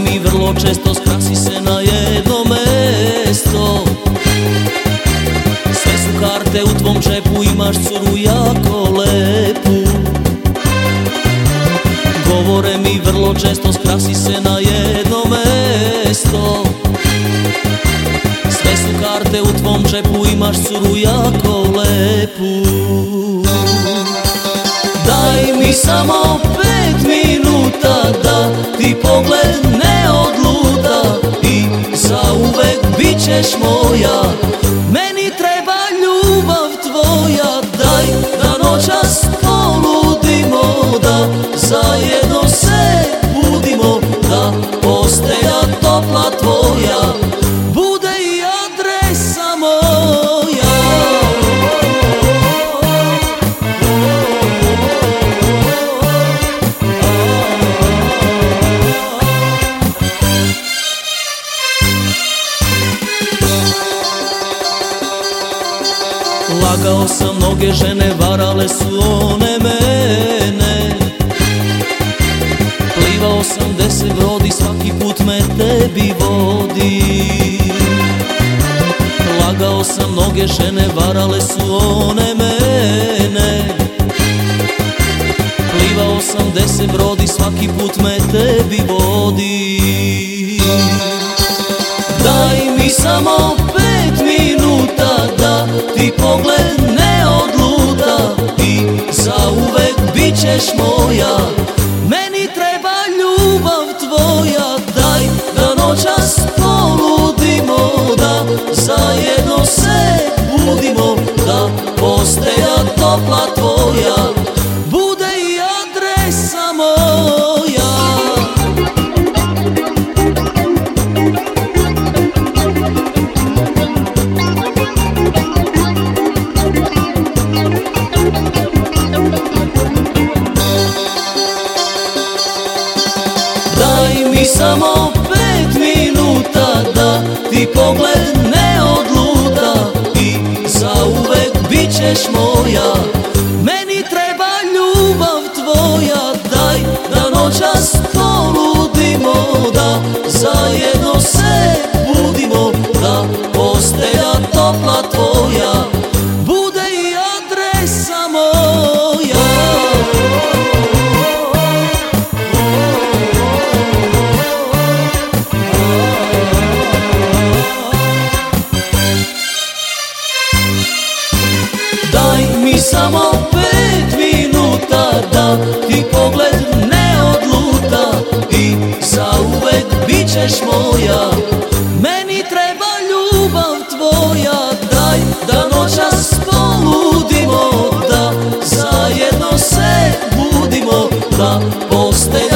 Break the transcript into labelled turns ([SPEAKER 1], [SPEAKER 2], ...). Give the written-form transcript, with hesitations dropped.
[SPEAKER 1] mi vrlo često skrasi se na jedno mesto. Sve su karte u tvom džepu, imaš curu jako lepu. Govore mi vrlo često skrasi se na jedno mesto. Sve su karte u tvom džepu, imaš curu jako lepu. Daj mi samo 5 minuta da ti pogled ne odluta i zauvek bit ćeš moja. Meni treba ljubav tvoja, daj da noćas poludimo, da zajedno se budimo, da postelja topla tvoja bude i adresa moja. Lagao sam mnoge žene, varale su one mene. Plivao sam 10 brodi, svaki put me tebi vodi. Lagao sam mnoge žene, varale su one mene. Plivao sam 10 brodi, svaki put me tebi vodi. Daj mi samo 5 minuta da ti pogled ne odluta i zauvek bit ćeš moja. Meni treba ljubav tvoja, daj da noćas poludimo, da zajedno se budimo, da postelja topla tvoja bude i adresa moja. Daj mi samo 5 minuta da ti pogled ne odluta i zauvek bit ćeš moja. Meni treba ljubav tvoja, daj da noćas poludimo, da zajedno se budimo, da postelja topla tvoja bude i adresa moja. Daj mi samo 5 minuta da ti pogled ne odluta i zauvek bit ćeš moja. Meni treba ljubav tvoja, daj da noćas poludimo, da zajedno se budimo, da postelja